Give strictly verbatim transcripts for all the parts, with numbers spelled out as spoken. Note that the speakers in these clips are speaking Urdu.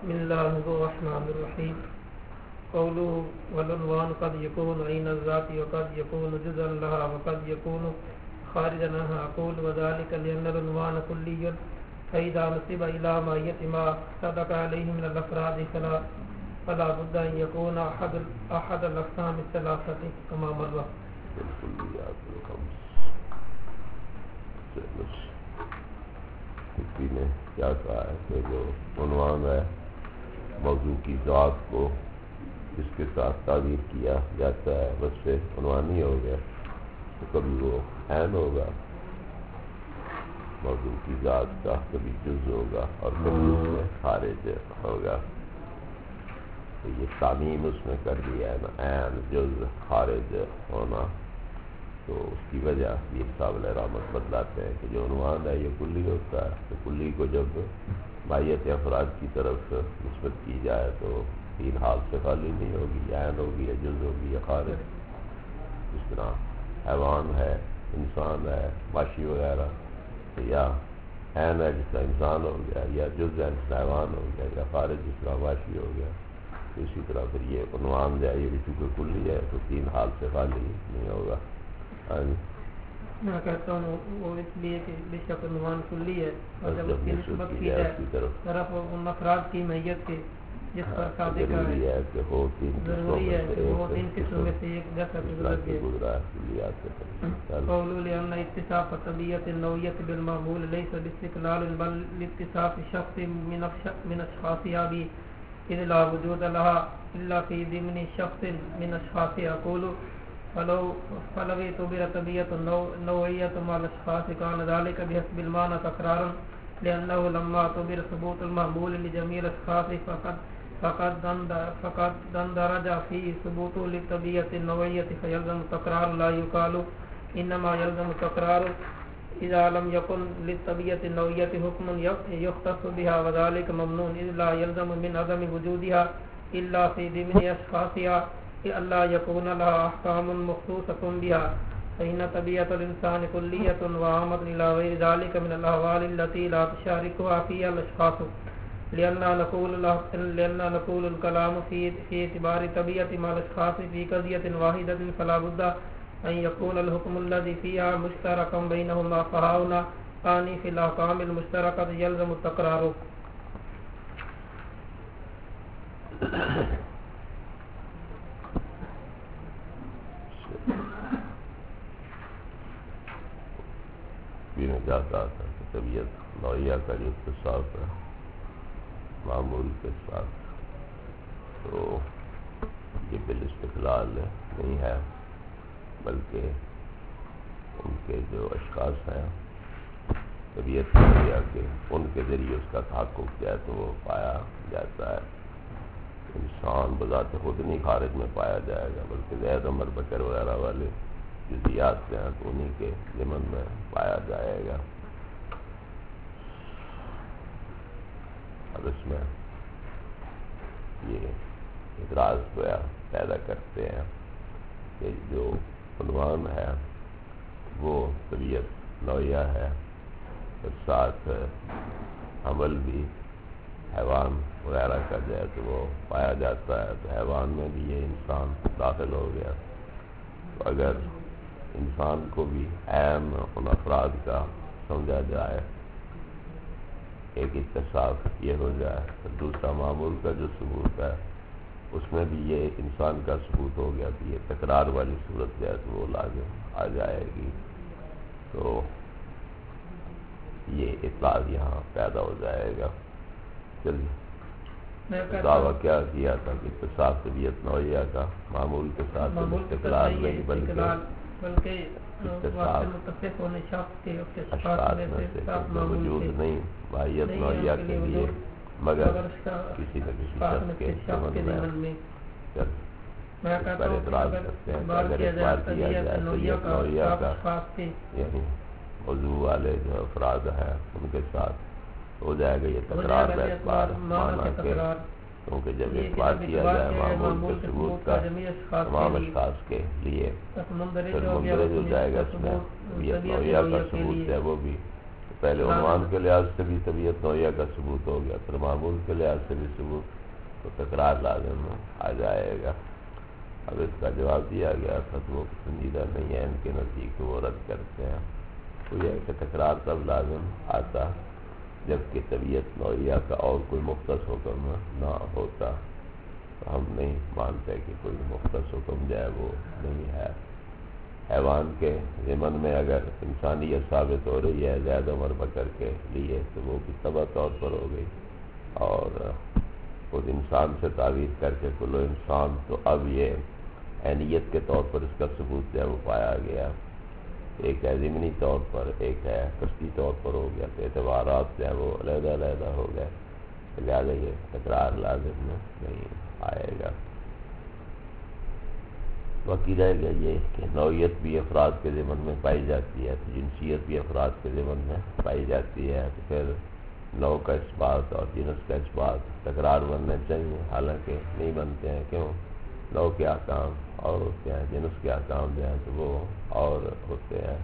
بسم الله الرحمن الرحيم. قوله والعنوان قد يكون عين الذات وقد يكون جزءا لها وقد يكون خارجا عنها. أقول وذلك لأن العنوان كلي، فإذا نسب إلى ماهية ما صدق عليه من الأفراد فلا فلا بد أن يكون أحد أحد الأقسام الثلاثة كما مر. کسی نے کیا کہا ہے کہ جو عنوان ہے موضوع کی ذات کو اس کے ساتھ تعبیر کیا جاتا ہے بس سے عنوان ہی ہو گیا، تو کبھی وہ عین ہوگا موضوع کی ذات کا، کبھی جز ہوگا اور کبھی اس میں خارج ہوگا. تو یہ تعمیم اس میں کر دیا ہے نا، عین جز خارج ہونا. تو اس کی وجہ یہ قابل رحمت بتلاتے ہیں کہ جو عنوان ہے یہ کلی ہوتا ہے، تو کلی کو جب ماہیت افراد کی طرف نسبت کی جائے تو تین حال سے خالی نہیں ہوگی، یا عین ہوگی یا جز ہوگی یا خارج. جس طرح حیوان ہے، انسان ہے، ماشی وغیرہ، تو یا عین ہے جس طرح انسان ہو گیا، یا جز ہے جس طرح حیوان ہو گیا، یا خارج جس طرح ماشی ہو گیا. تو اسی طرح پھر یہ عنوان جو ہے یہ بھی چونکہ کلی ہے تو تین حال سے خالی نہیں ہوگا. میں کہتا ہوں وہ اس لیے کہ بے شک عنوان کلی ہے، اور جب اس کی نسبت کی جائے طرف ان افراد کی میت کے جس پر صادق ہے کہ وہ تین ضروری ہے کہ وہ تین قسم میں سے ایک جیسا گزرا ہے. قول لأن اتصاف طبیعت النوعیت بالمعمول ليس باستقلال بل لاتصاف شخص من اشخاصها به اذ لا وجود لها الا في ضمن شخص من اشخاصها. اقول فلو فلو اعتبر طبيعة النوعية مع الأشخاص كان ذلك بحسب المعنى تكرارا، لأنه لما اعتبر ثبوت المعمول لجميع الأشخاص فقد فقد فقد اندرج فيه ثبوت للطبيعة النوعية فيلزم التكرار. لا يقال إنما يلزم التكرار إذا لم يكن للطبيعة النوعية حكم يختص بها، وذلك ممنوع إذ لا يلزم من عدم وجودها إلا في ضمن أشخاصها اللہ یکون لها احکام مخصوصۃ بها، فإن طبیعۃ الانسان کلیۃ وعامۃ إلی غیر ذلک من الاحوال التي لا تشارکها فيها الاشخاص. لأننا نقول لأننا نقول الكلام في في اعتبار طبیعۃ مع الاشخاص في قضیۃ واحدۃ فلا بد ان يكون الحكم الذي فيها مشتركا بينهما، فهنا ثاني في الاحکام المشترکۃ يلزم التکرار. میں کیا کہا تھا کہ طبیعت نوعیہ کا جو اتصاف ہے معمول کے ساتھ تو یہ بالاستقلال نہیں ہے، بلکہ ان کے جو اشخاص ہیں طبیعت نوعیہ کے ان کے ذریعے اس کا تحقق کیا تو وہ پایا جاتا ہے. انسان بذات خود نہیں خارج میں پایا جائے گا، بلکہ زید عمر بکر وغیرہ والے جزیات سے ہیں تو انہی کے ضمن میں پایا جائے گا. اب اس میں یہ اعتراض پیدا کرتے ہیں کہ جو عنوان ہے وہ طبیعت نوعیہ ہے، پھر ساتھ عمل بھی حیوان وغیرہ کا جو ہے تو وہ پایا جاتا ہے، تو حیوان میں بھی یہ انسان داخل ہو گیا. تو اگر انسان کو بھی عین ان افراد کا سمجھا جائے، ایک اتصاف یہ ہو جائے، تو دوسرا معمول کا جو ثبوت ہے اس میں بھی یہ انسان کا ثبوت ہو گیا، تو یہ تکرار والی صورت جو ہے تو وہ لازم آ جائے گی. تو یہ اطلاق یہاں پیدا ہو جائے گا. چلیے دعویٰ کیا کیا تھا کہ اتصاف طبیعت نوعیہ کا معمول کے ساتھ استقلال نہیں بلکہ اشخاص میں سے وجود نہیں ماہیت نوعیہ کے لیے مگر کسی نہ کسی شخص کے ضمن میں. اس پر اعتراض کرتے ہیں کہ اگر اعتبار کیا جائے طبیعت نوعیہ کا یعنی موضوع والے جو افراد ہیں ان کے ساتھ ہو جائے گا یہ تکرار کا اعتبار مانا کے، کیونکہ جب اعتبار کیا جائے معمول کے ثبوت کا تمام اشخاص کے لیے پھر مندرج ہو جائے گا اس میں طبیعت نوعیہ کا ثبوت ہے وہ بھی پہلے عنوان کے لحاظ سے بھی طبیعت نوعیہ کا ثبوت ہو گیا، پھر معمول کے لحاظ سے بھی ثبوت، تو تکرار لازم آ جائے گا۔ اب اس کا جواب دیا گیا تھا تو وہ پسندیدہ نہیں ہے ان کے نزدیک، وہ رد کرتے ہیں۔ تو یہ ہے کہ تکرار تب لازم آتا جبکہ طبیعت نوعیہ کا اور کوئی مختص حکم نہ ہوتا، تو ہم نہیں مانتے کہ کوئی مختص حکم جو ہے وہ نہیں ہے۔ حیوان کے ضمن میں اگر انسانیت ثابت ہو رہی ہے زید عمر بکر کے لیے تو وہ بھی طبع طور پر ہو گئی، اور خود انسان سے تعبیر کر کے کلو انسان، تو اب یہ عینیت کے طور پر اس کا ثبوت جو ہے وہ پایا گیا، ایک ہے ضمنی طور پر، ایک ہے قصدی طور پر ہو گیا، تو اعتبارات جو ہے وہ علیحدہ علیحدہ ہو گئے، لہٰذا یہ تکرار لازم نہیں آئے گا۔ باقی رہ گیا یہ کہ نوعیت بھی افراد کے ضمن میں پائی جاتی ہے، تو جنسیت بھی افراد کے ضمن میں پائی جاتی ہے، تو پھر نوع کا اس بات اور جنس کا اس بات تکرار بننے چاہیے، حالانکہ نہیں بنتے ہیں۔ کیوں؟ نوع کے احکام اور ہوتے ہیں، جنس کے احکام جو ہیں تو وہ اور ہوتے ہیں۔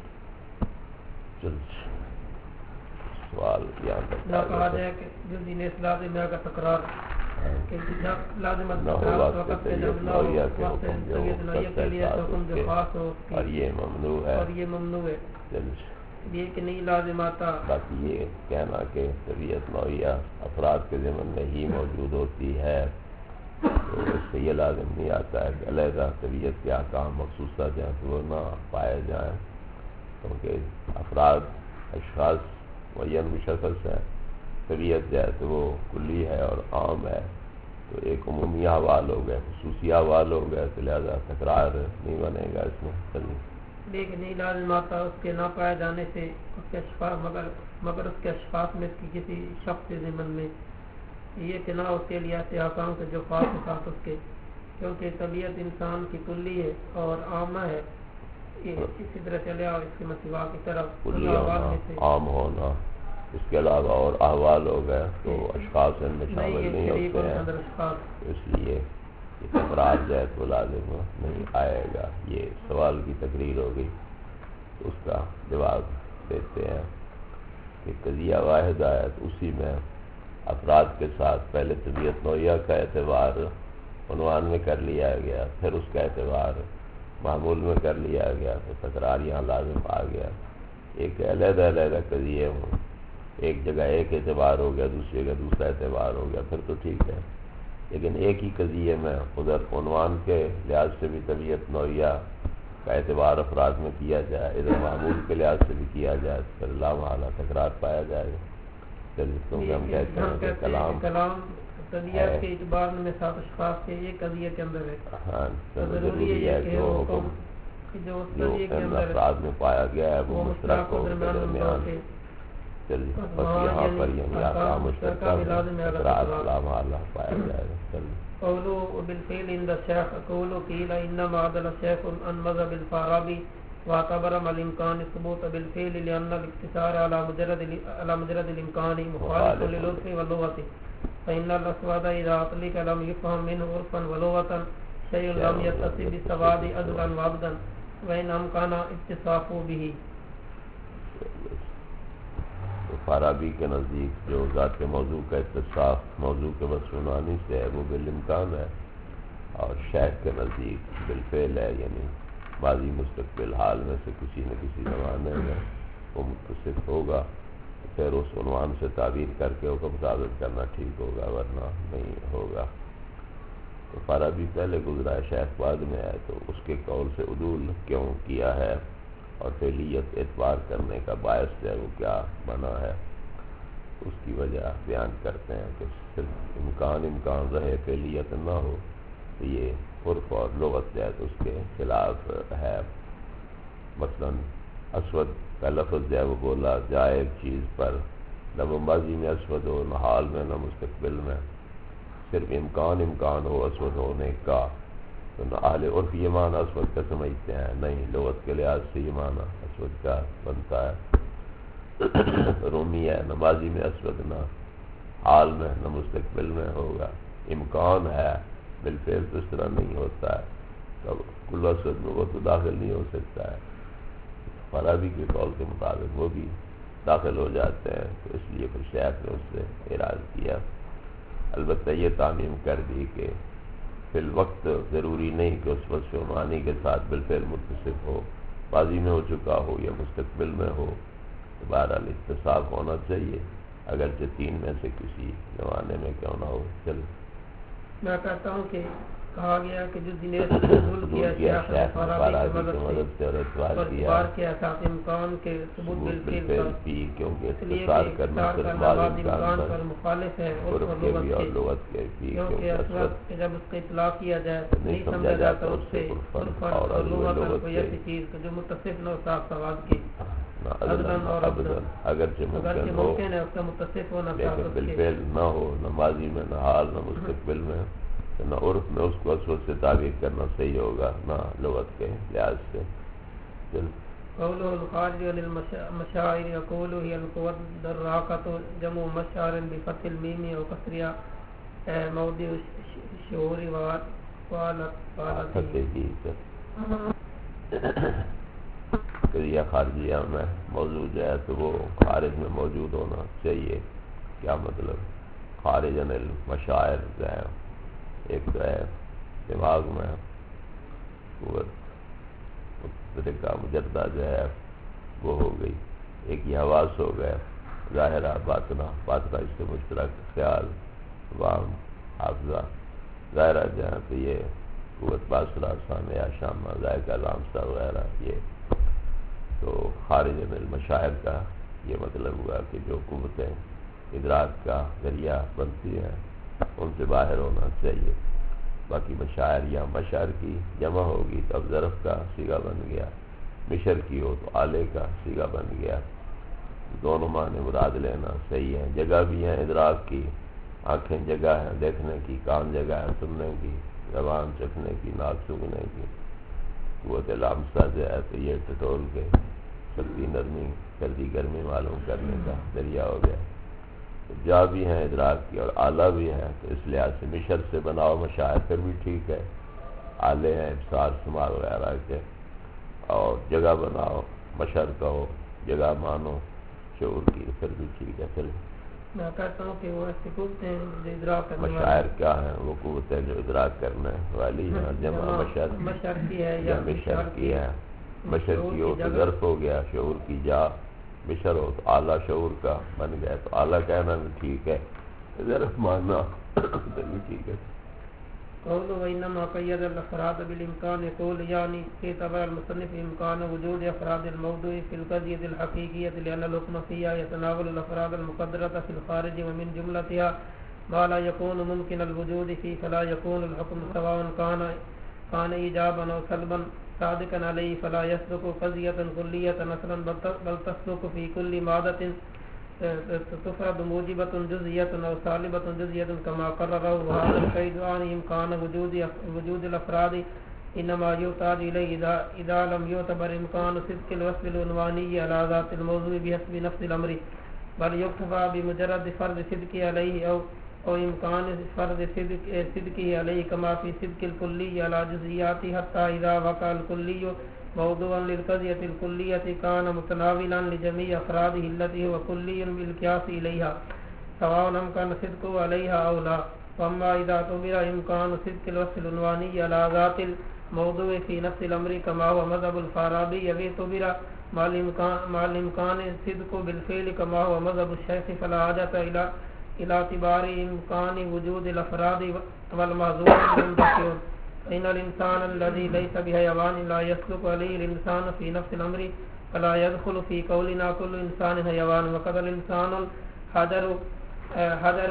چل سوال یہاں تک کہا جائے کہ جلدی نے اس لازم میں اگر تکرار کہ لازم نہ ہو وقت طبیعت نوعیہ کے حکم جو مختص ہے اور یہ ممنوع ہے، اور یہ ممنوع ہے، یہ کہ نہیں لازم آتا۔ باقی یہ کہنا کہ طبیعت نوعیہ افراد کے ضمن میں ہی موجود ہوتی ہے تو اس سے یہ لازم نہیں آتا ہے کہ علیحدہ طبیعت کے احکام مخصوصہ جائیں تو وہ نہ پائے جائیں، کیونکہ افراد اشخاص معین مشخص ہے، طبیعت جو ہے تو وہ کلی ہے اور عام ہے، تو ایک عمومی احوال ہو گئے، خصوصی احوال ہو گئے، تو لہذا تکرار نہیں بنے گا اس میں۔ چلیے لیکن نہیں لازم آتا اس کے نہ پائے جانے سے اس کے اشخاص مگر مگر اس کے اشخاص میں کی کسی شخص کے ضمن میں یہ کہ نہ اس کے لیے ایسے احکام سے جو خاص و خاص اس کے، کیونکہ طبیعت انسان کی کلی ہے اور عامہ ہے، یہ اسی طرح چلے اور اس کے مسوا کی طرف کلی ہونا، عام ہونا، اس کے علاوہ اور احوال ہو گئے تو اشخاص ان میں شامل نہیں ہوتے ہیں، اس لیے یہ تکرار جو ہے تو لازم نہیں آئے گا۔ یہ سوال کی تقریر ہو گئی، تو اس کا جواب دیتے ہیں کہ قضیہ واحد ہے تو اسی میں افراد کے ساتھ پہلے طبیعت نوعیہ کا اعتبار عنوان میں کر لیا گیا، پھر اس کا اعتبار معمول میں کر لیا گیا، تو تکرار یہاں لازم آ گیا۔ ایک علیحدہ علیحدہ قضیے ہوں، ایک جگہ ایک اعتبار ہو گیا، دوسری جگہ دوسرا اعتبار ہو گیا، پھر تو ٹھیک ہے، لیکن ایک ہی قضیے میں ادھر عنوان کے لحاظ سے بھی طبیعت نوعیہ کا اعتبار افراد میں کیا جائے، ادھر معمول کے لحاظ سے بھی کیا جائے، پھر لامحالہ تکرار پایا جائے گا۔ چلیے کیونکہ ہم کہتے ہیں کہ کلام کلام طبیعت کے اعتبار میں سات اشخاص کے ایک قضیے کے اندر ہے، ہاں ضروری ہے کہ وہ حکم جو جو افراد میں پایا گیا ہے وہ مشترک ہو کے درمیان۔ چلیے بس یہاں پر یہ احکام مشترکہ میں تکرار لامحالہ پایا جائے گا۔ چلیے قولوا بالفعل عند الشيخ قولوا قيل انما عدل الشيخ عن مذهب الفارابي واعتبر الامكان الثبوت بالفعل لان الاقتصار على مجرد على مجرد الامكان مخالف للعرف واللغه فان الاسود اذا اطلق لم يفهم منه عرفا ولغه شيء لم يتصل بالسواد عدلا وعبدا وان امكان اتصاف به۔ فارابی کے نزدیک جو ذات موضوع کا اتصاف موضوع کے وصفانی سے ہے وہ بالامکان ہے، اور شیخ کے نزدیک بالفعل ہے، یعنی ماضی مستقبل حال میں سے کسی نہ کسی زمانے میں وہ متصف ہوگا، پھر اس عنوان سے تعبیر کر کے حکم ثابت کرنا ٹھیک ہوگا ورنہ نہیں ہوگا۔ تو فارابی پہلے گزرا ہے، شیخ بعد میں ہے، تو اس کے قول سے عدول کیوں کیا ہے اور فعلیت اعتبار کرنے کا باعث جو ہے وہ کیا بنا ہے، اس کی وجہ بیان کرتے ہیں کہ صرف امکان امکان رہے فعلیت نہ ہو تو یہ عرف اور لغت جو ہے تو اس کے خلاف ہے۔ مثلا اسود کا لفظ جو ہے وہ بولا جائے ایک چیز پر، نہ وہ ماضی میں اسود ہو، نہ حال میں، نہ مستقبل میں، صرف امکان امکان ہو اسود ہونے کا، تو نہ اہل عرف یہ معنی اسود کا سمجھتے ہیں، نہیں لغت کے لحاظ سے یہ معنی اسود کا بنتا ہے۔ رومی ہے، نہ ماضی میں اسود، نہ حال میں، نہ مستقبل میں ہوگا، امکان ہے، بالفعل تو اس طرح نہیں ہوتا ہے، تو کل اسود میں وہ تو داخل نہیں ہو سکتا ہے۔ فارابی کے قول کے مطابق وہ بھی داخل ہو جاتے ہیں، تو اس لیے پھر شیخ نے اس سے اعراض کیا۔ البتہ یہ تعمیم کر دی کہ فی الوقت ضروری نہیں کہ اس وصف معنی کے ساتھ بالفعل متصف ہو، ماضی میں ہو چکا ہو یا مستقبل میں ہو، تو بہرحال اتصاف ہونا چاہیے، اگرچہ تین میں سے کسی زمانے میں کیوں نہ ہو۔ چل میں کہتا ہوں کہ کہا گیا کہ جو دنیا سے قبول کیا شیخ فارابی کی مدد سے اور اعتبار کیا تاکہ امکان کے ثبوت بالفعل پی، کیونکہ اس لیے اختصار کہ کرنے اختصار سے کرنا بعض بعض امکان امکان پر پر مخالف ہے اور عرف کے بھی اور لغت کے بھی، کیونکہ کیونکہ اصل اصل کہ جب اس کا اطلاق کیا جائے تو نہیں نہیں سمجھا سمجھا جاتا جاتا اس اس سے سے عرفاً عرفاً اور اور لغت لغتاً کوئی سے ایسی چیز کہ جو متصف نہ ہو صاف سواد کی، عدلاً عدلاً اور ابداً، ابداً اگرچہ اگرچہ ممکن ہو ممکن ہے اس کا متصف ہونا لیکن صاف اس کے بالفعل نہ ہو، نہ ماضی میں، نہ حال، نہ مستقبل میں، نہ عرف میں اس کو اصل سے تعبیر کرنا صحیح ہوگا، نہ لغت کے لحاظ سے۔ چل قوله الخارج عن المشاعر يقول هي القوة الدراقة جمع مشعر بفتح الميم وكسرها موضع الشعور والطالته۔ قضیہ خارجیہ میں موجود ہے تو وہ خارج میں موجود ہونا چاہیے۔ کیا مطلب؟ خارج عن المشاعر جو ہے، ایک تو ہے دماغ میں قوت طریقہ مجردہ جو ہے وہ ہو گئی، ایک یہ حواس ہو گیا، ظاہرہ باطنہ، باطنہ اس سے مشترک خیال، وام، حافظہ، ظاہرہ جہاں پہ یہ قوت باصرہ، سامعہ، شامہ، ذائقہ، لامسہ وغیرہ، یہ تو خارج من المشاعر کا یہ مطلب ہوا کہ جو قوتیں ادراک کا ذریعہ بنتی ہیں ان سے باہر ہونا چاہیے۔ باقی مشاعر یا مشعر کی جمع ہوگی تو اب ظرف کا صیغہ بن گیا، مشر کی ہو تو آلے کا صیغہ بن گیا، دونوں معنی مراد لینا صحیح ہے۔ جگہ بھی ہیں ادراک کی، آنکھیں جگہ ہیں دیکھنے کی، کان جگہ ہے سننے کی، زبان چکھنے کی، ناک سونگھنے کی، قوت لامسہ جو ہے تو یہ ٹٹول کے سردی نرمی، سردی گرمی معلوم کرنے کا ذریعہ ہو گیا۔ جا بھی ہیں ادراک کی اور آلہ بھی ہیں، تو اس لحاظ سے مشر سے بناؤ مشاعر پھر بھی ٹھیک ہے، آلے ہیں ابصار، سماع وغیرہ کے، اور جگہ بناؤ مشر کا ہو، جگہ مانو شعور کی، پھر بھی ٹھیک ہے۔ چلے میں کہتا ہوں کہ وہ ایسی قوتیں ہیں جو ادراک کرنے والی، مشاعر کیا ہیں؟ وہ قوتیں جو ادراک کرنے والی ہیں، جمع مشر مشر کی ہے یا یا مشر کی ہے۔ مشر کی ہو تو ظرف ہو گیا، شعور کی جا، مشر ہو تو اعلیٰ شعور کا بن گیا، تو اعلیٰ کہنا بھی ٹھیک ہے، ظرف ماننا تو بھی ٹھیک ہے۔ قول وإنما قيد الأفراد بالإمكان يقول يعني اعتبر المصنف إمكان وجود أفراد الموضوع في القضية الحقيقية لأن الحكم فيها يتناول الأفراد المقدرة في الخارج ومن جملتها ما لا يكون ممكن الوجود فيه، فلا يكون الحكم سواء كان كان إيجابا أو سلبا صادقا عليه، فلا يصدق قضية كلية مثلا بل تصدق في كل مادة تفرد موجبة جزئية أو سالبة جزئية كما قرره، وهذا القيد عن إمكان وجود وجود الأفراد إنما يحتاج إليه إذا إذا لم يعتبر إمكان صدق الوصف العنواني على ذات الموضوع بحسب نفس الأمر، بل يكتفى بمجرد فرض صدقه عليه أو أو إمكان فرض صدق صدقه عليه كما في صدق الكلي على جزئياته، حتى إذا وقع الكلي موضوعا للقضية الكلية كان متناولا لجميع أفراده التي هو كلي بالقياس إليها سواء أمكن صدقه عليها أو لا. وأما إذا اعتبر إمكان صدق الوصف العنواني على ذات الموضوع في نفس الأمر كما هو مذهب الفارابي، واعتبر مع الإمكان صدق بالفعل كما هو مذهب الشيخ، فلا حاجة إلى إلى اعتبار إمكان وجود الأفراد والمحظور منتفي. فإن الإنسان الذي ليس بحيوان لا يسلك عليه الإنسان في نفس الأمر، فلا يدخل في قولنا كل إنسان حيوان، وقد الإنسان الحجر حجر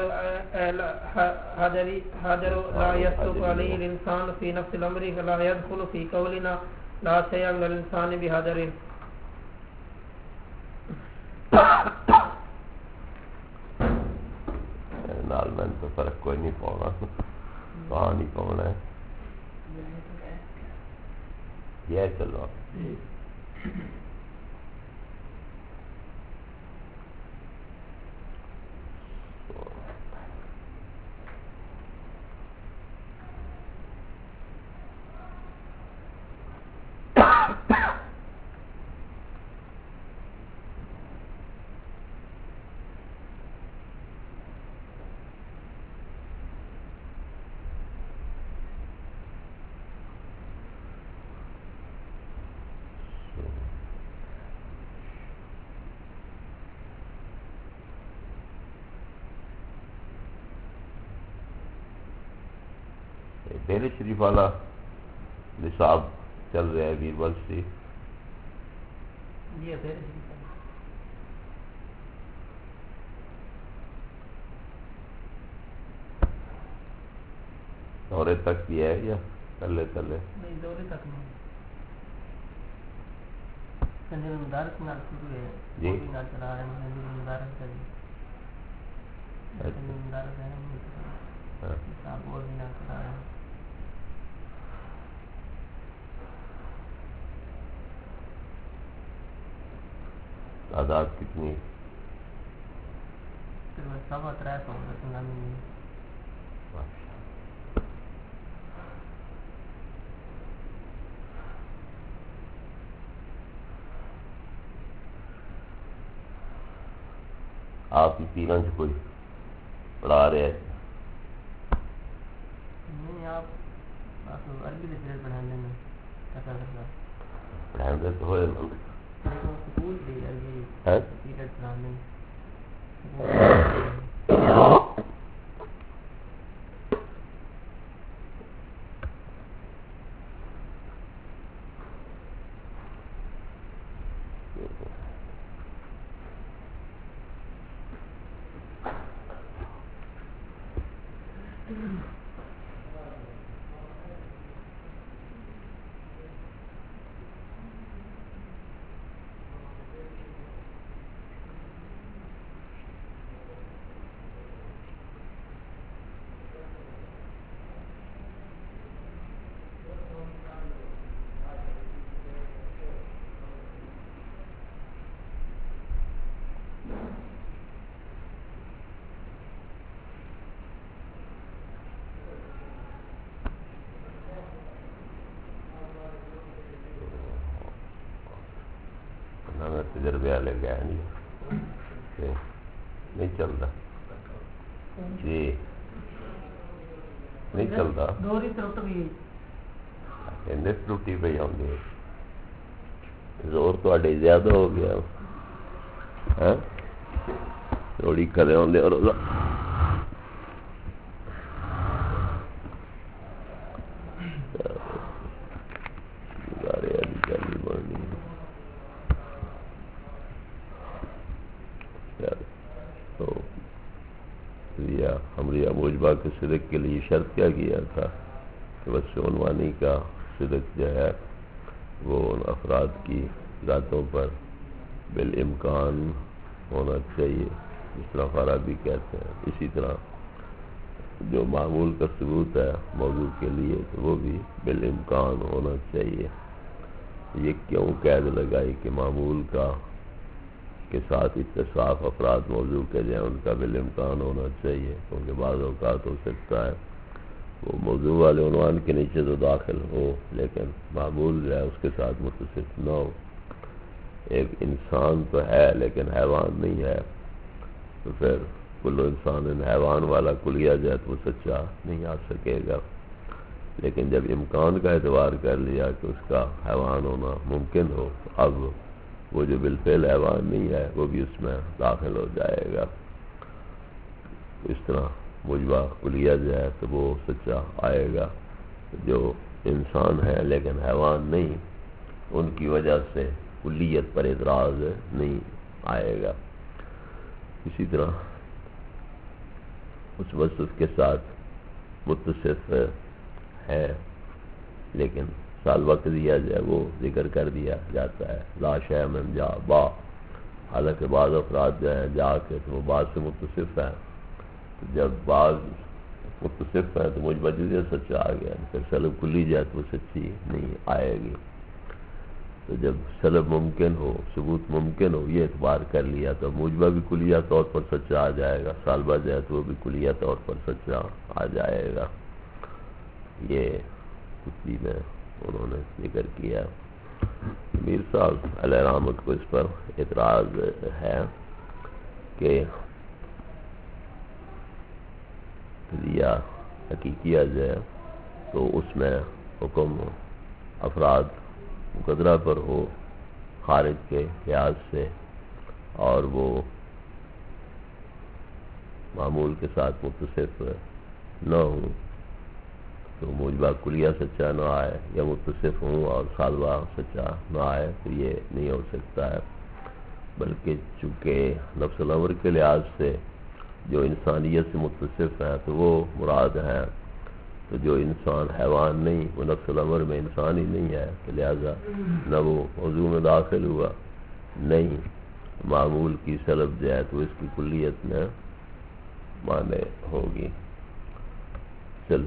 حجر حجر لا يسلك عليه الإنسان في نفس الأمر، فلا يدخل في قولنا لا شيء من الإنسان بحجر. نال میں تو فرق کوئی نہیں پاؤنا، کہاں نہیں پاؤنا ہے، یہ چلو ڈیرے شریف والا نصاب چل رہا ہے بیربل سے جی ڈیرے شریف والا دورے تک کیا ہے یا تلے تلے نہیں دورے تک نہیں سنجل مدارس نال شروع ہے جی نال چلا رہے ہیں سنجل مدارس کا جی سنجل مدارس ہے نا صاحب اور بھی نال چلا رہے ہیں تعداد کتنی سوا تر سو سنگامی آپ کی تینوں سے کوئی پڑھا رہے ہیں نہیں آپ عربی لٹریچر پڑھانے میں پڑھانے تو ہوئے سکول بھی عربی ہے پیریڈ پڑھانے میں تجربے والے گئے نہیں نہیں چلتا جی نہیں چلتا دوری ترٹ بھی ٹوٹی پہ آؤں گے زور تھوڑے زیادہ ہو گیا تھوڑی کرے آدھے اور ہمریا موجبہ کے صدق کے لیے شرط کیا کیا تھا کہ بس عنوانی کا صدق جو ہے وہ ان افراد کی ذاتوں پر بالامکان ہونا چاہیے جس طرح فارابی کہتے ہیں اسی طرح جو معمول کا ثبوت ہے موضوع کے لیے تو وہ بھی بالامکان ہونا چاہیے یہ کیوں قید لگائی کہ معمول کا کے ساتھ اتصاف افراد موضوع کے جائیں ان کا بالامکان ہونا چاہیے کیونکہ بعض اوقات ہو سکتا ہے وہ موضوع والے عنوان کے نیچے تو داخل ہو لیکن معمول جو ہے اس کے ساتھ متصف نہ ہو ایک انسان تو ہے لیکن حیوان نہیں ہے تو پھر کل انسان حیوان والا کلیہ جائے تو وہ سچا نہیں آ سکے گا لیکن جب امکان کا اعتبار کر لیا کہ اس کا حیوان ہونا ممکن ہو اب وہ جو بالفعل حیوان نہیں ہے وہ بھی اس میں داخل ہو جائے گا اس طرح مجبہ کلیہ جو ہے تو وہ سچا آئے گا جو انسان ہے لیکن حیوان نہیں ان کی وجہ سے کلیت پر اعتراض نہیں آئے گا اسی طرح اس وصف کے ساتھ متصف ہے لیکن سال وقت دیا جائے وہ ذکر کر دیا جاتا ہے لا شیء من جا با حالانکہ بعض افراد جو ہیں جا کے تو وہ بعض سے متصف ہیں تو جب بعض متصف ہیں تو مجھ بجے سچا آ گیا پھر سلب کلی جائے تو وہ سچی نہیں آئے گی تو جب سلب ممکن ہو ثبوت ممکن ہو یہ اعتبار کر لیا تو مجبہ بھی کلیہ طور پر سچا آ جائے گا سالبہ جائے تو وہ بھی کلیہ طور پر سچا آ جائے گا یہ کچھ میں انہوں نے ذکر کیا میر صاحب علیہ رحمت کو اس پر اعتراض ہے کہ کلیہ حقیقیہ جو ہے تو اس میں حکم افراد مقدرہ پر ہو خارج کے لحاظ سے اور وہ معمول کے ساتھ متصف نہ ہوں تو موجبہ کلیہ سچا نہ آئے، یا متصف ہوں اور سالبہ سچا نہ آئے تو یہ نہیں ہو سکتا ہے، بلکہ چونکہ نفس الامر کے لحاظ سے جو انسانیت سے متصف ہیں تو وہ مراد ہیں، تو جو انسان حیوان نہیں وہ نفس الامر میں انسان ہی نہیں ہے، تو لہذا نہ وہ موضوع میں داخل ہوا، نہیں معمول کی سلب جو ہے تو اس کی کلیت میں مانے ہوگی۔ چل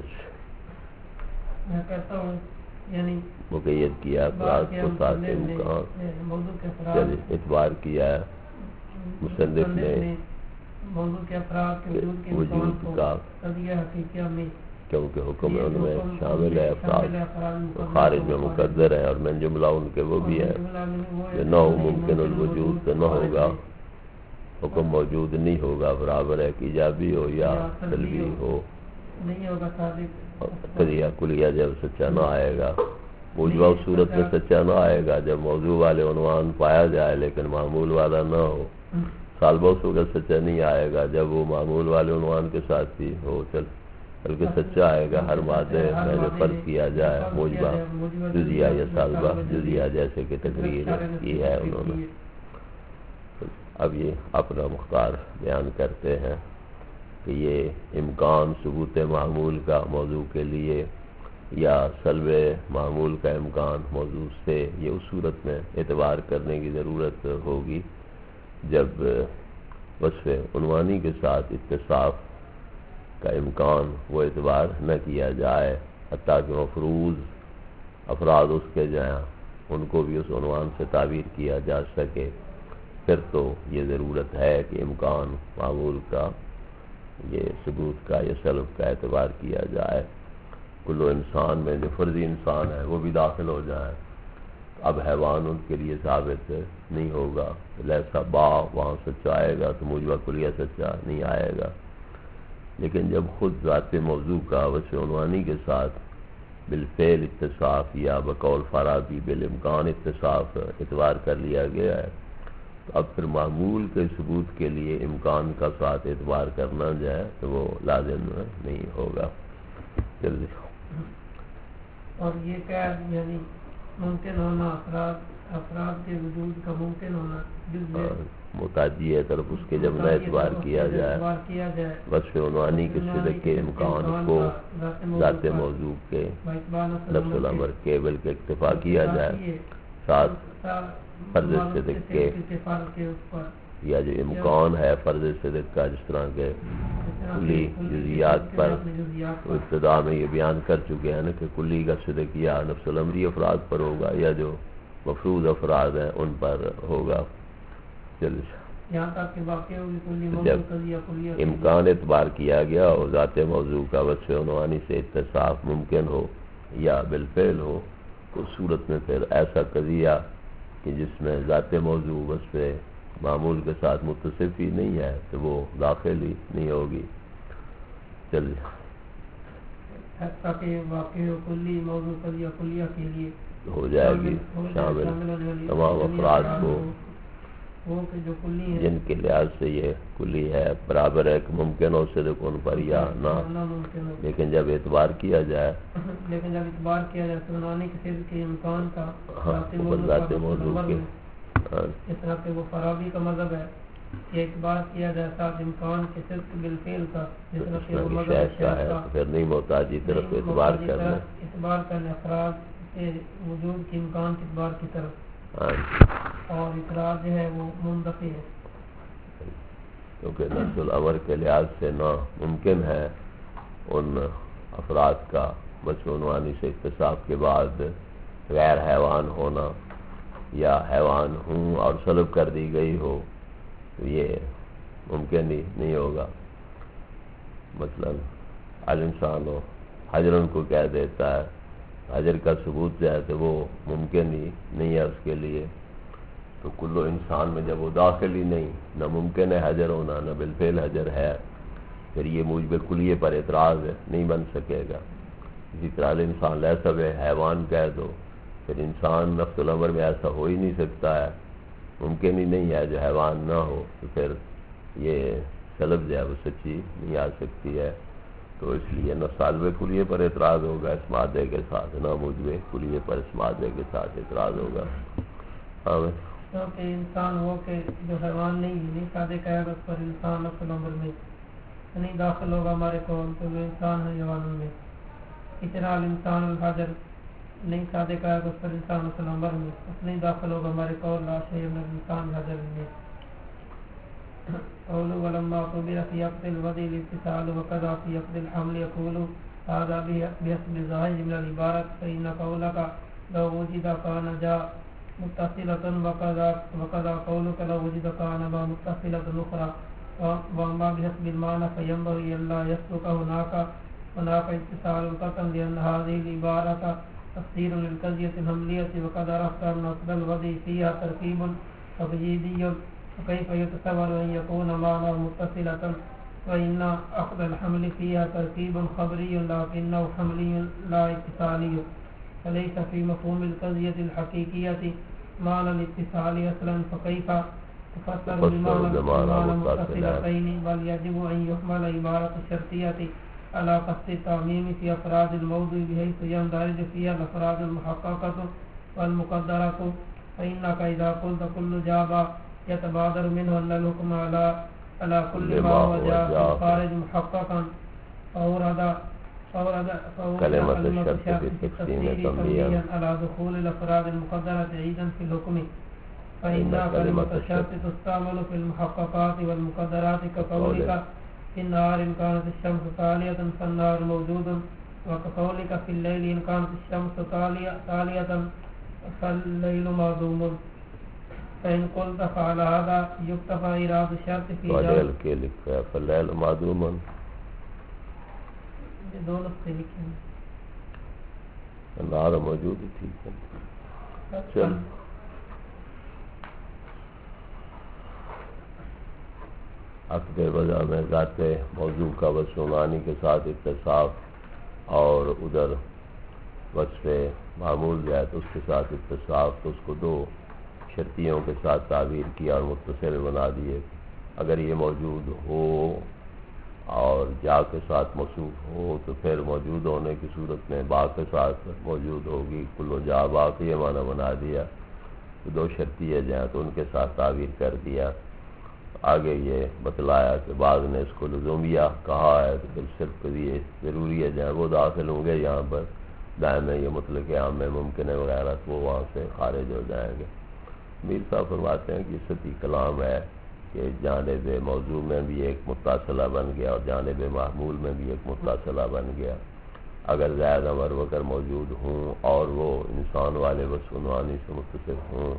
میں کہتا ہوں یعنی مقید کیا افراد کو ساتھ امکان، چل اعتبار کیا ہے مصنف نے موضوع کے افراد کے وجود کے امکان کو قضیہ حقیقیہ میں، کیونکہ حکم ان میں شامل ہے افراد خارج میں مقدر ہیں، اور من جملہ ان کے وہ بھی ہیں جو نہ ہو ممکن الوجود تو نہ ہوگا، حکم موجود نہیں ہوگا، برابر ہے کہ ایجابی ہو یا سلبی ہو، نہیں ہوگا ثابت قضیہ کلیہ جب سچا نہ آئے گا، موجبہ صورت میں سچا نہ آئے گا جب موضوع والے عنوان پایا جائے لیکن معمول والا نہ ہو، سالبہ صورت سچا نہیں آئے گا جب وہ معمول والے عنوان کے ساتھ ہی ہو، چل بلکہ سچا آئے گا ہر مادے میں جو فرض کیا جائے موجبہ جزیہ یا سالبہ جزیہ جیسے کہ تقریر کی ہے انہوں نے۔ اب یہ اپنا مختار بیان کرتے ہیں کہ یہ امکان ثبوت معمول کا موضوع کے لیے یا سلب معمول کا امکان موضوع سے یہ اس صورت میں اعتبار کرنے کی ضرورت ہوگی جب وصف عنوانی کے ساتھ اتصاف کا امکان وہ اعتبار نہ کیا جائے، حتیٰ کہ مفروض افراد اس کے جائیں ان کو بھی اس عنوان سے تعبیر کیا جا سکے، پھر تو یہ ضرورت ہے کہ امکان معمول کا یہ ثبوت کا یا سلب کا اعتبار کیا جائے، کلو انسان میں جو فرضی انسان ہے وہ بھی داخل ہو جائے، اب حیوان ان کے لیے ثابت نہیں ہوگا، لیسا با وہاں سچا آئے گا تو موجبہ کلیہ سچا نہیں آئے گا، لیکن جب خود ذات موضوع کا وصف عنوانی کے ساتھ بالفعل اتصاف یا بقول فارابی بالامکان اتصاف اعتبار کر لیا گیا ہے تو اب پھر معمول کے ثبوت کے لیے امکان کا ساتھ اعتبار کرنا جو ہے تو وہ لازم نہیں ہوگا۔ جلدی اور یہ کیا یعنی ممکن ہونا افراد افراد کے وجود کا ممکن ہونا متعدی ہے طرف اس کے جب نہ اعتبار کیا جائے وصف عنوانی کے صدق کے امکان کو ذات موضوع کے نفس الامر کے بلکہ اکتفا کیا جائے ساتھ فرض صدق کے یا جو امکان ہے فرض صدق کا، جس طرح کے کلی جزیات پر ابتدا میں یہ بیان کر چکے ہیں نا کہ کلی کا صدق یا نفس الامری افراد پر ہوگا یا جو مفروض افراد ہیں ان پر ہوگا۔ جب امکان اعتبار کیا گیا اور ذات موضوع کا وصف عنوانی سے اتصاف ممکن ہو یا بالفعل ہو تو صورت میں پھر ایسا قضیہ کہ جس میں ذات موضوع وصف معمول کے ساتھ متصف ہی نہیں ہے تو وہ داخل ہی نہیں ہوگی۔ چلیے ہو جائے گی شامل تمام افراد کو جن کے لحاظ سے یہ کلی ہے، برابر ہے کہ ممکن ہو صدق ان پر یا نہ، لیکن جب اعتبار کیا جائے لیکن جب اعتبار کیا جائے تو عنوانی کے صدق کے امکان کا ذات موضوع کے اس طرح کہ وہ فارابی کا مذہب ہے کہ اعتبار کیا جائے ساتھ امکان کے صدق بالفعل کا، جس طرح کہ وہ مذہب ہے پھر نہیں محتاجی طرف اعتبار کرنا اعتبار کرنے افراد کے وجود کے امکان کے اعتبار کی طرف، اور اقرار جو ہے وہ منتفی ہے کیونکہ نفس الامر کے لحاظ سے نا ممکن ہے ان افراد کا وصف عنوانی سے اتصاف کے بعد غیر حیوان ہونا یا حیوان ہوں اور سلب کر دی گئی ہو تو یہ ممکن ہی نہیں ہوگا۔ مثلا الانسان ہو حجرن کو کہہ دیتا ہے، حجر کا ثبوت جو ہے تو وہ ممکن ہی نہیں ہے اس کے لیے، تو کلو انسان میں جب وہ داخل ہی نہیں، نہ ممکن ہے حجر ہونا نہ بالفعل حجر ہے، پھر یہ موجب کلیے پر اعتراض نہیں بن سکے گا۔ اسی طرح انسان لیسا بے حیوان کہہ دو، پھر انسان نفس الامر میں ایسا ہو ہی نہیں سکتا ہے، ممکن ہی نہیں ہے جو حیوان نہ ہو، تو پھر یہ سلب جو ہے وہ سچی نہیں آ سکتی ہے۔ تو اس لیے نہ سالب کلیے پر اعتراض ہوگا اس مادے کے ساتھ، نہ موجب کلیے پر اس مادے کے ساتھ اعتراض ہوگا. کیونکہ انسان ہو کہ جو حیوان نہیں نہیں سادے کہے گا اس پر انسان اصل عمر میں نہیں داخل ہوگا ہمارے قول تو جو انسان ہے حیوانوں میں. اتنا انسان الحجر نہیں سادے کہے گا اس پر انسان اصل عمر میں اس نہیں داخل ہوگا ہمارے قول لا شیء من الانسان حجر میں. قولوا ولما قبل في عقد الوضع الاتصال وكذا في عقد الحمل يقول هذا بحسب الظاهر من العبارة فإن قولك لو وجد كان جاء متصلة وكذا وكذا قولك لو وجد كان ما متصلة أخرى وما بحسب المعنى فينبغي ألا يسلك هناك هناك اتصال قطعا لأن هذه العبارة تفسير للقضية الحملية وقد عرفت أن عقد الوضع فيها تركيب تبجيدي وكيف يتصور أن يكون معنى متصلة وإن أخذ الحمل فيها تركيب خبري لكنه حملي لا اتصالي فليس في مفهوم القضية الحقيقية معنى الاتصال أصلا فكيف تفسر بمعنى متصلتين بل يجب أن يحمل عبارة الشرطية على قصد التعميم في أفراد الموضوع بحيث يندرج فيها الأفراد المحققة والمقدرة فإنك إذا قلت كل جاب يتبادر منه أن الحكم على على كل ما وجاء في الخارج محققا فأورد فأورد كلمة الشرط في التقسيم تنبيها على دخول الأفراد المقدرة عيدا في الحكم فإن كلمة الشرط تستعمل في المحققات والمقدرات كقولك في النهار إن كانت الشمس طالية فالنهار موجود وكقولك في الليل إن كانت الشمس طالية فالليل معدوم فإن قلت فعلى هذا يكتفى إيراد الشرط في فلیل کے لکھا ہے فلیل معدوما دو نسخے لکھے ہیں نار موجود ٹھیک ہے. چل عقد وضع میں ذات موضوع کا وصف معنی کے ساتھ اتصاف اور ادھر وصف معمول جائے تو اس کے ساتھ اتصاف تو اس کو دو شرطیوں کے ساتھ تعبیر کیا اور متصل بنا دیے. اگر یہ موجود ہو اور جا کے ساتھ موصوف ہو تو پھر موجود ہونے کی صورت میں با کے ساتھ موجود ہوگی. کل و جا با کے یہ معنی بنا دیا تو دو شرطیے جائیں تو ان کے ساتھ تعبیر کر دیا. آگے یہ بتلایا کہ بعض نے اس کو لزومیہ کہا ہے تو پھر صرف یہ ضروری ہے جائیں وہ داخل ہوں گے یہاں پر دائیں میں یہ مطلق عام میں ممکن ہے وغیرہ تو وہ وہاں سے خارج ہو جائیں گے. میر صاحب فرماتے ہیں کہ سطحی کلام ہے کہ جانب موضوع میں بھی ایک متصلہ بن گیا اور جانب محمول میں بھی ایک متصلہ بن گیا. اگر زائد امر وکر موجود ہوں اور وہ انسان والے وصف عنوانی سے متصف ہوں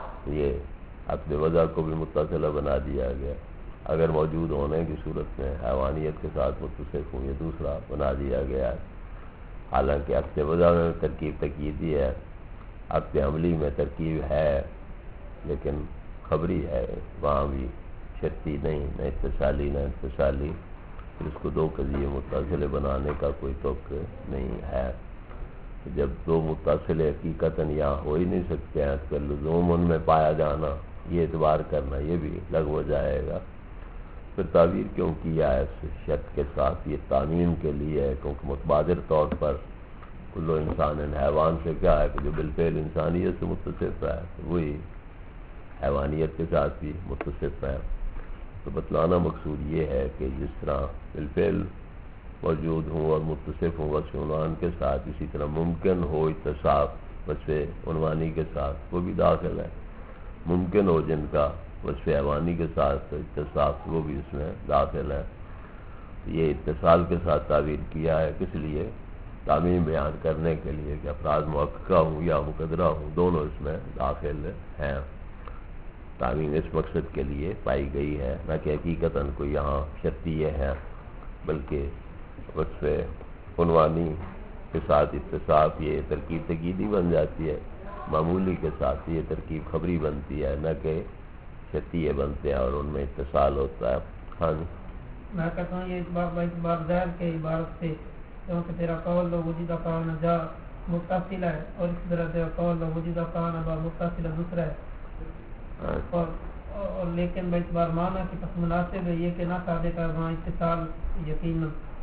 یہ عقد وضع کو بھی متصلہ بنا دیا گیا. اگر موجود ہونے کی صورت میں حیوانیت کے ساتھ متصف ہوں یہ دوسرا بنا دیا گیا ہے. حالانکہ عقد وضع میں ترکیب تقییدی ہے، عقد عملی میں ترکیب ہے لیکن خبری ہے، وہاں بھی شرطی نہیں، نہ اتصالی نہ انفصالی. پھر اس کو دو قضیے متصل بنانے کا کوئی توق نہیں ہے. جب دو متصل حقیقتاً یہاں ہو ہی نہیں سکتے ہیں تو لزوم ان میں پایا جانا یہ اعتبار کرنا یہ بھی لغو ہو جائے گا. پھر تعبیر کیوں کیا ہے اس شرط کے ساتھ؟ یہ تعمیم کے لیے ہے کیونکہ متبادر طور پر کلو انسان حیوان سے کیا ہے کہ جو بالفعل انسانیت سے متصف ہے وہی حیوانیت کے ساتھ بھی متصف ہے. تو بتلانا مقصود یہ ہے کہ جس طرح بالفعل موجود ہوں اور متصف ہوں وصف عنوان کے ساتھ، اسی طرح ممکن ہو اتصاف وصف عنوانی کے ساتھ وہ بھی داخل ہے. ممکن ہو جن کا وصف حیوانی کے ساتھ اتصاف وہ بھی اس میں داخل ہے. یہ اتصال کے ساتھ تعبیر کیا ہے کس لیے؟ تعمیم بیان کرنے کے لیے کہ افراد محققہ ہوں یا مقدرہ ہوں دونوں اس میں داخل ہیں. تعمیم اس مقصد کے لیے پائی گئی ہے، نہ کہ حقیقتاً کوئی یہاں شرطیہ ہے بلکہ وصف عنوانی کے ساتھ اتصاف یہ ترکیب تقییدی بن جاتی ہے، معمولی کے ساتھ یہ ترکیب خبری بنتی ہے، نہ کہ شرطیہ بنتے ہیں اور ان میں اتصال ہوتا ہے. ہاں جی میں کہتا ہوں یہ اس بار اس بار ظاہر کے عبارت سے کیونکہ تیرا قول لو وجودہ کان جا متصل ہے اور اس طرح تیرا قول لو وجودہ کان با متصل دوسرا ہے. اور, اور لیکن اس بار معنی کی پس مناسب ہے یہ کہ نہ صادق ہے وہاں اتصال یقینا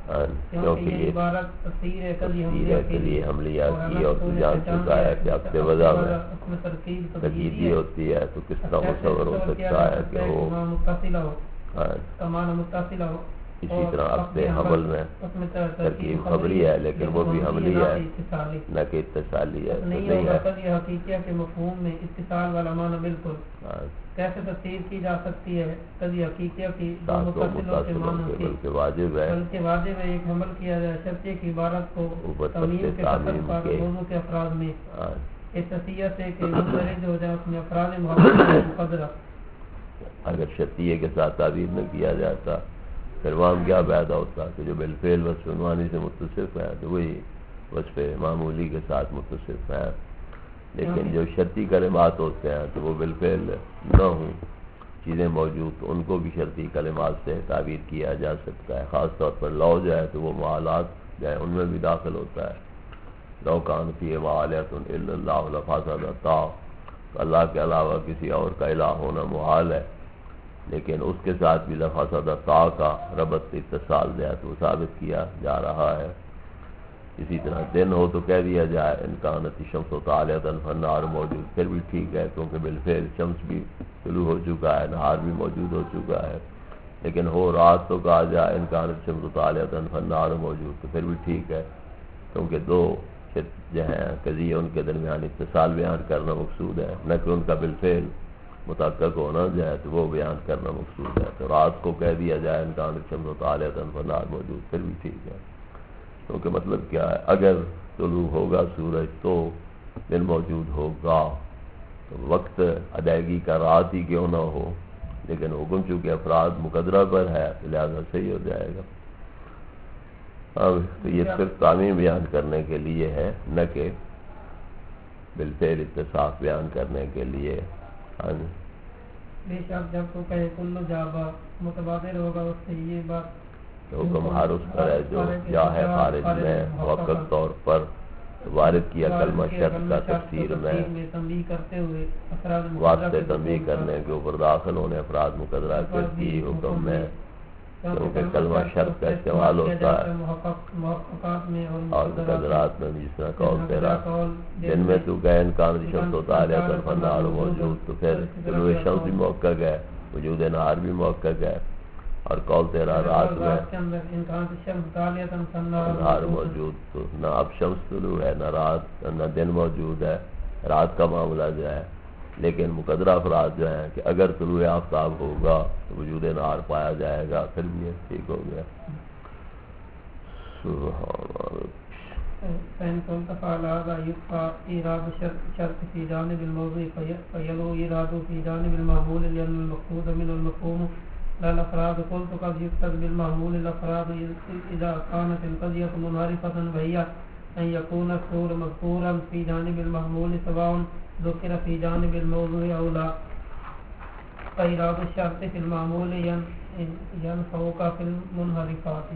کیونکہ یہ عبارت تفسیر ہے کے لیے حملیہ کی اور تو جان چکا ہے کہ اب سے وضع میں تقییدی ہوتی ہے تو کس طرح مصور ہو سکتا ہے کہ وہ متصلہ ہو. اسی طرح عقد حمل میں ترکیب خبری ہے لیکن وہ بھی حملی ہے نہ کہ اتصالی ہے. نہیں ہوگا قضیہ حقیقیہ کے مفہوم میں اتصال والا معنی بالکل کیسے تفسیر کی جا سکتی ہے قضیہ حقیقیہ کی دو متصلوں کے معنی کی بلکہ واجب ہے بلکہ واجب ہے ایک حمل کیا جائے شرطیہ کی عبارت کو تمیم کے قسم پر دونوں کے افراد میں اس حیثیت سے کہ مندرج ہو جائے اس میں افراد محبت مقدرہ. اگر شرطیہ کے ساتھ تعبیر نہ کیا جاتا پھر وہاں کیا پیدا ہوتا کہ جو بالفعل وصف عنوانی سے متصف ہے تو وہی وصف معمولی کے ساتھ متصف ہے. لیکن جو شرطی کلمات ہوتے ہیں تو وہ بالفعل نہ ہوں چیزیں موجود تو ان کو بھی شرطی کلمات سے تعبیر کیا جا سکتا ہے. خاص طور پر لو جو ہے تو وہ معالات جو ہے ان میں بھی داخل ہوتا ہے. لو کان فی معالات الا اللہ لفسد تا اللہ کے علاوہ کسی اور کا الہ ہونا محال ہے لیکن اس کے ساتھ بھی لفظ تا کا ربط اتصال جو ہے تو ثابت کیا جا رہا ہے. اسی طرح دن ہو تو کہہ دیا جائے امکانت شمس و طالعۃ فالنہار موجود پھر بھی ٹھیک ہے کیونکہ بالفعل شمس بھی طلوع ہو چکا ہے نہار بھی موجود ہو چکا ہے. لیکن ہو رات تو کہا جائے امکانت شمس و طالعۃ فالنہار موجود تو پھر بھی ٹھیک ہے کیونکہ دو جو ہیں قضیے ان کے درمیان اتصال بیان کرنا مقصود ہے نہ کہ ان کا بالفعل متحقق ہونا جائے تو وہ بیان کرنا مقصود ہے. تو رات کو کہہ دیا جائے امکانت شمس و طالعۃ فالنہار موجود پھر بھی ٹھیک ہے کیونکہ مطلب کیا ہے اگر طلوع ہوگا سورج تو دن موجود ہوگا تو وقت ادائیگی کا رات ہی کیوں نہ ہو لیکن حکم چونکہ افراد مقدرہ پر ہے لہذا صحیح ہو جائے گا. اب تو یہ صرف تعمیم بیان کرنے کے لیے ہے نہ کہ بالفعل اتصاف بیان کرنے کے لیے. بے شک جب تو کہے کل جابا متبادر ہوگا اس سے یہ بات حکم ہر اس پر ہے جو جا ہے خارج میں موقع طور پر وارد کیا کلمہ شرط کا تفسیر میں واسطے تنبیہ کرنے کے اوپر داخل ہونے افراد مقدرہ کے کی حکم میں کیونکہ کلمہ شرط کا استعمال ہوتا ہے اور مقدرات میں بھی جس طرح قول تیرا جن میں تو کہ امکان شمس و طالعۃ فالنہار موجود تو پھر طلوع شمس بھی موقع ہے وجود نہار بھی موقع ہے اور قول تیرا رات میں نہار موجود تو نہ اب شمس طلوع ہے نہ رات نہ دن موجود ہے رات کا معاملہ جو ہے لیکن مقدرہ افراد جو ہیں کہ اگر طلوع آفتاب ہوگا تو وجود نہار پایا جائے گا پھر بھی یہ ٹھیک ہو گیا. فإن كنت فعل هذا يبقى إيراد شرط في جانب الموضوع فيلو إيراد في جانب المعمول لأن المقصود من المفهوم لا الأفراد. قلت قد يقصد بالمعمول الأفراد إذا كانت القضية منعرفة وهي أن يكون الصور مذكورا في جانب المعمول سواء ذكر في جانب الموضوع أو لا. فإيراد الشرط في المعمول ينفوك في المنحرفات.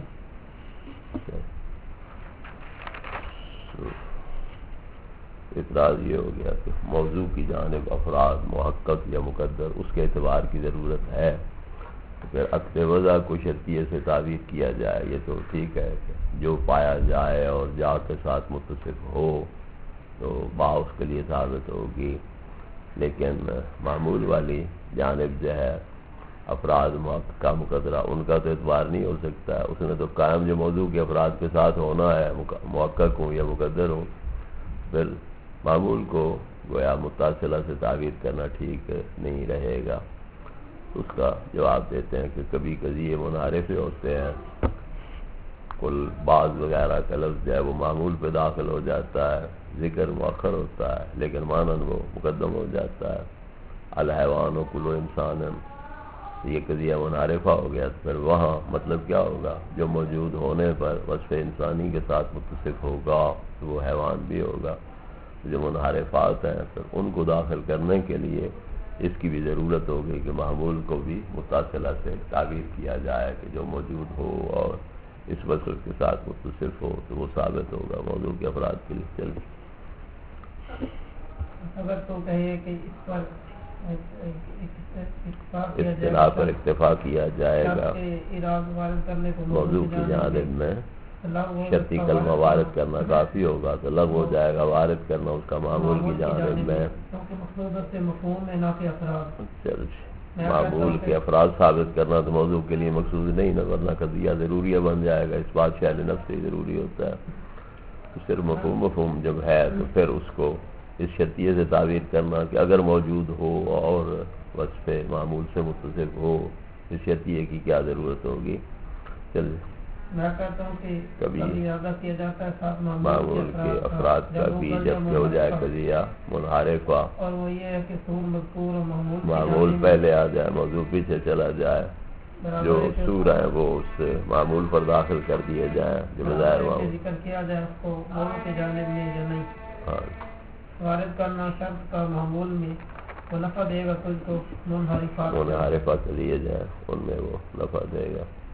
اعتراض یہ ہو گیا کہ موضوع کی جانب افراد محقق یا مقدر اس کے اعتبار کی ضرورت ہے تو پھر عقد وضع کو شرطیے سے تعبیر کیا جائے یہ تو ٹھیک ہے کہ جو پایا جائے اور جا کے ساتھ متصف ہو تو با اس کے لیے ثابت ہوگی. لیکن معمول والی جانب جو ہے افراد محقق کا مقدرہ ان کا تو اعتبار نہیں ہو سکتا. اس نے تو قائم جو موضوع کے افراد کے ساتھ ہونا ہے محقق ہوں یا مقدر ہوں پھر معمول کو گویا متصلہ سے تعبیر کرنا ٹھیک نہیں رہے گا. اس کا جواب دیتے ہیں کہ کبھی قضیے منعرف ہوتے ہیں کل بعض وغیرہ کا لفظ جو ہے وہ معمول پہ داخل ہو جاتا ہے ذکر مؤخر ہوتا ہے لیکن مانن وہ مقدم ہو جاتا ہے. الحیوان و کل انسان یہ قضیہ منعرفہ ہو گیا تو پھر وہاں مطلب کیا ہوگا جو موجود ہونے پر وصف انسانی کے ساتھ متصف ہوگا تو وہ حیوان بھی ہوگا. جو منحرفات ہیں پھر ان کو داخل کرنے کے لیے اس کی بھی ضرورت ہوگی کہ معمول کو بھی متصلہ سے تعبیر کیا جائے کہ جو موجود ہو اور اس وصف کے ساتھ متصف ہو تو وہ ثابت ہوگا موضوع کے افراد کے لیے. چلیے اگر تو کہے کہ اس پر اصطلاح پر اکتفا کیا جائے گا. موضوع کی جانب میں شرطی کلمہ وارد کرنا کافی ہوگا تو لغو ہو جائے گا. وارد کرنا اس کا معمول کی جانب میں معمول کے افراد ثابت کرنا تو موضوع کے لیے مقصود نہیں نہ، ورنہ قضیہ ضروریہ بن جائے گا. اس بات شاید نفس سے ضروری ہوتا ہے. تو صرف مفہوم مفہوم جب ہے تو پھر اس کو اس شرطیے سے تعبیر کرنا کہ اگر موجود ہو اور وصف معمول سے متصف ہو، اس شرطیے کی کیا ضرورت ہوگی. چلیے میں کہتا ہوں کہ کبھی ادا کیا جاتا ہے ساتھ معمول کے افراد کا بھی جب کہ ہو جائے قضیہ منحرفہ، اور وہ یہ ہے کہ سور مذکور اور معمول معمول پہلے آ جائے موضوع پیچھے چلا جائے، جو سور ہے وہ اس معمول پر داخل کر دیے جائیں جو بظاہر معمول ذکر کیا جائے اس کو موضوع کی جانب میں یا نہیں. وارد کرنا شرط کا معمول میں وہ نفع دے گا، کل کو منحرفات منحرفہ کے لیے جائے ان میں وہ نفع دے گا.